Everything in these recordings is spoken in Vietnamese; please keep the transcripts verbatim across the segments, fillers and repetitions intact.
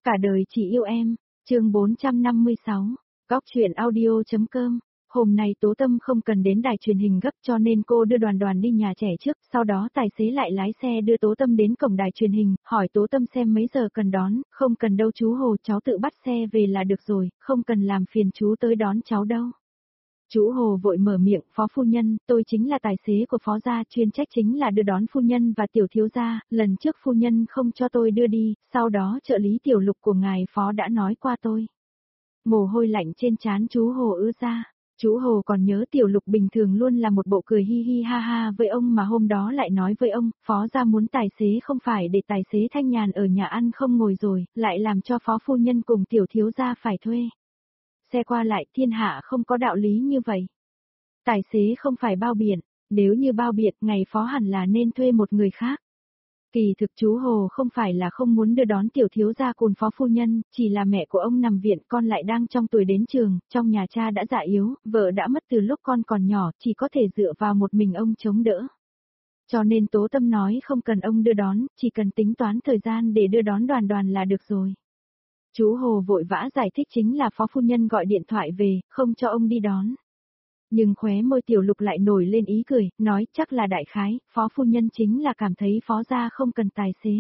Cả đời chỉ yêu em, chương bốn trăm năm mươi sáu, góc truyện audio.com. Hôm nay Tố Tâm không cần đến đài truyền hình gấp cho nên cô đưa Đoàn Đoàn đi nhà trẻ trước, sau đó tài xế lại lái xe đưa Tố Tâm đến cổng đài truyền hình, hỏi Tố Tâm xem mấy giờ cần đón, không cần đâu chú Hồ, cháu tự bắt xe về là được rồi, không cần làm phiền chú tới đón cháu đâu. Chú Hồ vội mở miệng, phó phu nhân, tôi chính là tài xế của phó gia, chuyên trách chính là đưa đón phu nhân và tiểu thiếu gia, lần trước phu nhân không cho tôi đưa đi, sau đó trợ lý tiểu lục của ngài phó đã nói qua tôi. Mồ hôi lạnh trên trán chú Hồ ứa ra. Chú Hồ còn nhớ tiểu lục bình thường luôn là một bộ cười hi hi ha ha với ông mà hôm đó lại nói với ông, phó gia muốn tài xế không phải để tài xế thanh nhàn ở nhà ăn không ngồi rồi, lại làm cho phó phu nhân cùng tiểu thiếu gia phải thuê xe qua lại, thiên hạ không có đạo lý như vậy. Tài xế không phải bao biện, nếu như bao biện, ngày phó hẳn là nên thuê một người khác. Kỳ thực chú Hồ không phải là không muốn đưa đón tiểu thiếu gia cùng phó phu nhân, chỉ là mẹ của ông nằm viện, con lại đang trong tuổi đến trường, trong nhà cha đã già yếu, vợ đã mất từ lúc con còn nhỏ, chỉ có thể dựa vào một mình ông chống đỡ. Cho nên Tố Tâm nói không cần ông đưa đón, chỉ cần tính toán thời gian để đưa đón Đoàn Đoàn là được rồi. Chú Hồ vội vã giải thích chính là phó phu nhân gọi điện thoại về, không cho ông đi đón. Nhưng khóe môi tiểu lục lại nổi lên ý cười, nói chắc là đại khái, phó phu nhân chính là cảm thấy phó gia không cần tài xế.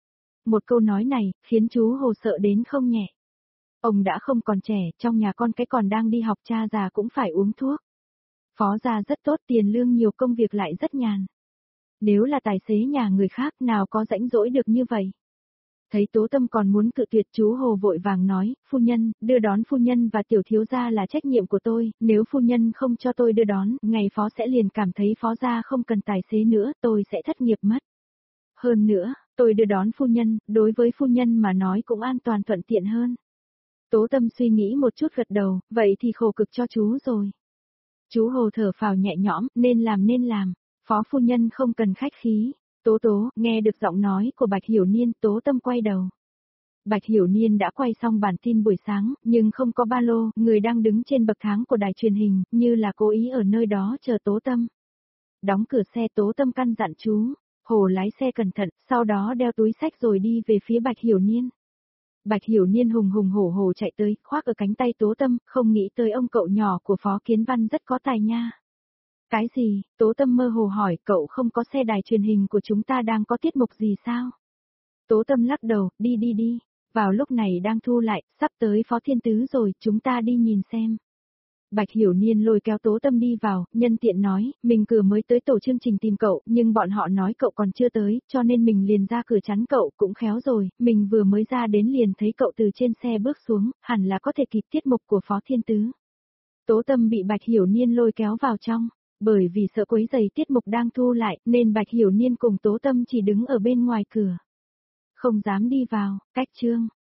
Một câu nói này, khiến chú Hồ sợ đến không nhẹ. Ông đã không còn trẻ, trong nhà con cái còn đang đi học, cha già cũng phải uống thuốc. Phó gia rất tốt, tiền lương nhiều, công việc lại rất nhàn. Nếu là tài xế nhà người khác nào có rãnh rỗi được như vậy. Thấy Tố Tâm còn muốn cự tuyệt, chú Hồ vội vàng nói, phu nhân, đưa đón phu nhân và tiểu thiếu gia là trách nhiệm của tôi, nếu phu nhân không cho tôi đưa đón, ngày phó sẽ liền cảm thấy phó gia không cần tài xế nữa, tôi sẽ thất nghiệp mất. Hơn nữa, tôi đưa đón phu nhân, đối với phu nhân mà nói cũng an toàn thuận tiện hơn. Tố Tâm suy nghĩ một chút gật đầu, vậy thì khổ cực cho chú rồi. Chú Hồ thở phào nhẹ nhõm, nên làm nên làm, phó phu nhân không cần khách khí. Tố Tố, nghe được giọng nói của Bạch Hiểu Niên, Tố Tâm quay đầu. Bạch Hiểu Niên đã quay xong bản tin buổi sáng, nhưng không có ba lô, người đang đứng trên bậc thang của đài truyền hình, như là cố ý ở nơi đó chờ Tố Tâm. Đóng cửa xe, Tố Tâm căn dặn chú, Hồ lái xe cẩn thận, sau đó đeo túi xách rồi đi về phía Bạch Hiểu Niên. Bạch Hiểu Niên hùng hùng hổ hổ chạy tới, khoác ở cánh tay Tố Tâm, không nghĩ tới ông cậu nhỏ của Phó Kiến Văn rất có tài nha. Cái gì? Tố Tâm mơ hồ hỏi, cậu không có xe, đài truyền hình của chúng ta đang có tiết mục gì sao? Tố Tâm lắc đầu, đi đi đi, vào lúc này đang thu lại, sắp tới Phó Thiên Tứ rồi, chúng ta đi nhìn xem. Bạch Hiểu Niên lôi kéo Tố Tâm đi vào, nhân tiện nói, mình vừa mới tới tổ chương trình tìm cậu, nhưng bọn họ nói cậu còn chưa tới, cho nên mình liền ra cửa chắn cậu, cũng khéo rồi, mình vừa mới ra đến liền thấy cậu từ trên xe bước xuống, hẳn là có thể kịp tiết mục của Phó Thiên Tứ. Tố Tâm bị Bạch Hiểu Niên lôi kéo vào trong. Bởi vì sợ quấy rầy tiết mục đang thu lại, nên Bạch Hiểu Niên cùng Tố Tâm chỉ đứng ở bên ngoài cửa. Không dám đi vào, cách chương.